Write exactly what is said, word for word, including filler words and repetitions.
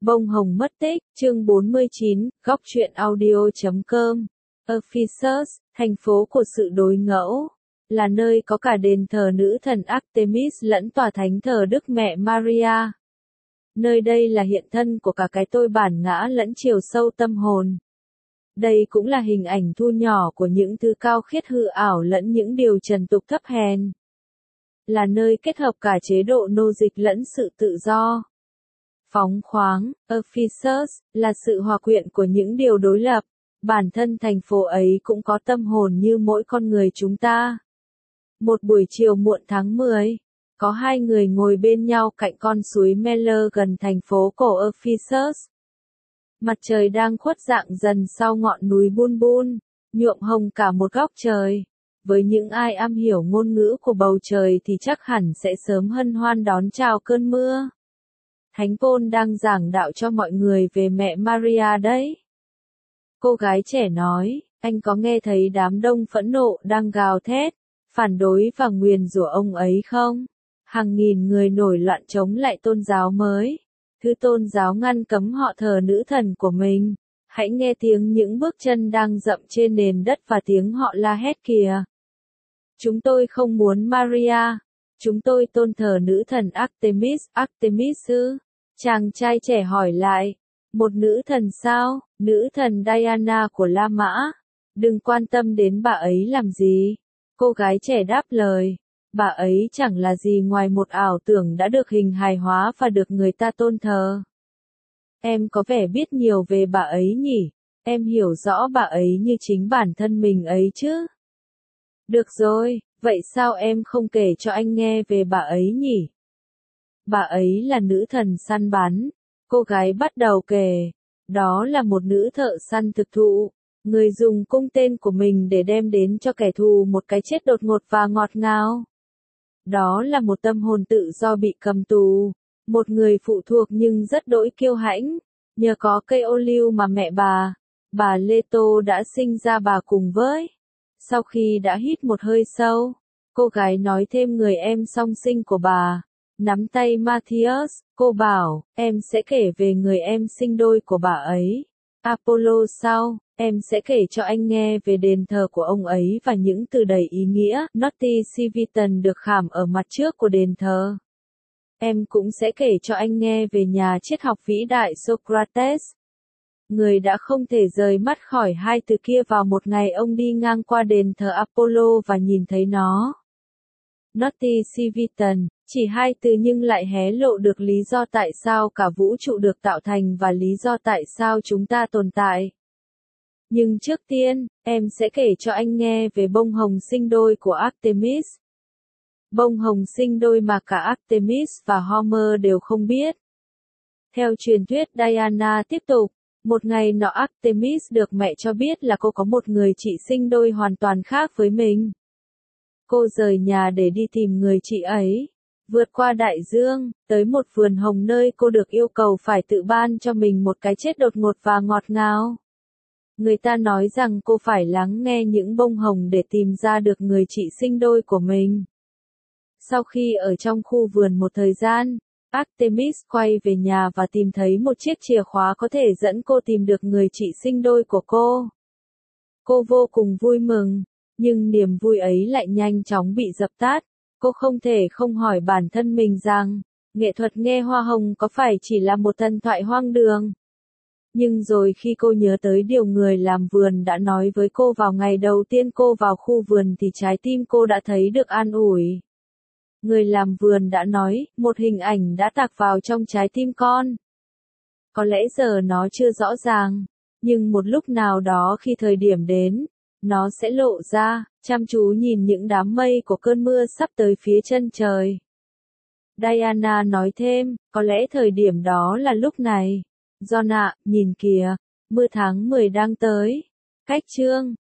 Bông hồng mất tích, chương bốn mươi chín, góc truyện audio chấm com. Ephesus, thành phố của sự đối ngẫu, là nơi có cả đền thờ nữ thần Artemis lẫn tòa thánh thờ Đức Mẹ Maria. Nơi đây là hiện thân của cả cái tôi bản ngã lẫn chiều sâu tâm hồn. Đây cũng là hình ảnh thu nhỏ của những thứ cao khiết hư ảo lẫn những điều trần tục thấp hèn. Là nơi kết hợp cả chế độ nô dịch lẫn sự tự do. Phóng khoáng, Ephesus, là sự hòa quyện của những điều đối lập. Bản thân thành phố ấy cũng có tâm hồn như mỗi con người chúng ta. Một buổi chiều muộn tháng mười, có hai người ngồi bên nhau cạnh con suối Meller gần thành phố cổ Ephesus. Mặt trời đang khuất dạng dần sau ngọn núi Bun Bun, nhuộm hồng cả một góc trời. Với những ai am hiểu ngôn ngữ của bầu trời thì chắc hẳn sẽ sớm hân hoan đón chào cơn mưa. Thánh Paul đang giảng đạo cho mọi người về mẹ Maria đấy. Cô gái trẻ nói, anh có nghe thấy đám đông phẫn nộ đang gào thét, phản đối và nguyền rủa ông ấy không? Hàng nghìn người nổi loạn chống lại tôn giáo mới. Thứ tôn giáo ngăn cấm họ thờ nữ thần của mình. Hãy nghe tiếng những bước chân đang dậm trên nền đất và tiếng họ la hét kìa. Chúng tôi không muốn Maria. Chúng tôi tôn thờ nữ thần Artemis. Artemis ư? Chàng trai trẻ hỏi lại. Một nữ thần sao? Nữ thần Diana của La Mã. Đừng quan tâm đến bà ấy làm gì. Cô gái trẻ đáp lời. Bà ấy chẳng là gì ngoài một ảo tưởng đã được hình hài hóa và được người ta tôn thờ. Em có vẻ biết nhiều về bà ấy nhỉ? Em hiểu rõ bà ấy như chính bản thân mình ấy chứ? Được rồi, vậy sao em không kể cho anh nghe về bà ấy nhỉ? Bà ấy là nữ thần săn bắn. Cô gái bắt đầu kể. Đó là một nữ thợ săn thực thụ. Người dùng cung tên của mình để đem đến cho kẻ thù một cái chết đột ngột và ngọt ngào. Đó là một tâm hồn tự do bị cầm tù. Một người phụ thuộc nhưng rất đỗi kiêu hãnh. Nhờ có cây ô liu mà mẹ bà, bà Leto đã sinh ra bà cùng với. Sau khi đã hít một hơi sâu, cô gái nói thêm người em song sinh của bà. Nắm tay Matthias, cô bảo, em sẽ kể về người em sinh đôi của bà ấy. Apollo sau, em sẽ kể cho anh nghe về đền thờ của ông ấy và những từ đầy ý nghĩa. Naughty Civitan được khảm ở mặt trước của đền thờ. Em cũng sẽ kể cho anh nghe về nhà triết học vĩ đại Socrates. Người đã không thể rời mắt khỏi hai từ kia vào một ngày ông đi ngang qua đền thờ Apollo và nhìn thấy nó. Naughty Civitan, chỉ hai từ nhưng lại hé lộ được lý do tại sao cả vũ trụ được tạo thành và lý do tại sao chúng ta tồn tại. Nhưng trước tiên, em sẽ kể cho anh nghe về bông hồng sinh đôi của Artemis. Bông hồng sinh đôi mà cả Artemis và Homer đều không biết. Theo truyền thuyết Diana tiếp tục, một ngày nọ Artemis được mẹ cho biết là cô có một người chị sinh đôi hoàn toàn khác với mình. Cô rời nhà để đi tìm người chị ấy, vượt qua đại dương, tới một vườn hồng nơi cô được yêu cầu phải tự ban cho mình một cái chết đột ngột và ngọt ngào. Người ta nói rằng cô phải lắng nghe những bông hồng để tìm ra được người chị sinh đôi của mình. Sau khi ở trong khu vườn một thời gian, Artemis quay về nhà và tìm thấy một chiếc chìa khóa có thể dẫn cô tìm được người chị sinh đôi của cô. Cô vô cùng vui mừng, nhưng niềm vui ấy lại nhanh chóng bị dập tắt. Cô không thể không hỏi bản thân mình rằng, nghệ thuật nghe hoa hồng có phải chỉ là một thần thoại hoang đường? Nhưng rồi khi cô nhớ tới điều người làm vườn đã nói với cô vào ngày đầu tiên cô vào khu vườn thì trái tim cô đã thấy được an ủi. Người làm vườn đã nói, một hình ảnh đã tạc vào trong trái tim con. Có lẽ giờ nó chưa rõ ràng, nhưng một lúc nào đó khi thời điểm đến, nó sẽ lộ ra, chăm chú nhìn những đám mây của cơn mưa sắp tới phía chân trời. Diana nói thêm, có lẽ thời điểm đó là lúc này. John ạ, nhìn kìa, mưa tháng mười đang tới. Cách chương